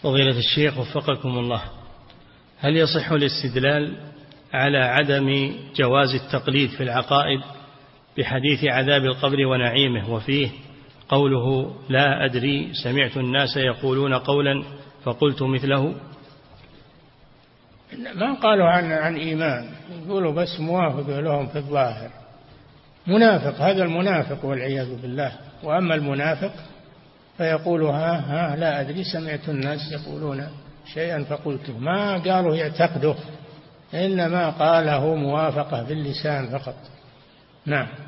فضيلة الشيخ وفقكم الله، هل يصح الاستدلال على عدم جواز التقليد في العقائد بحديث عذاب القبر ونعيمه وفيه قوله لا أدري سمعت الناس يقولون قولا فقلت مثله؟ ما قالوا عن إيمان، يقولوا بس موافق لهم في الظاهر. منافق، هذا المنافق والعياذ بالله. وأما المنافق فيقول ها لا أدري سمعت الناس يقولون شيئا فقلته، ما قالوا يعتقده، إنما قاله موافقة باللسان فقط. نعم.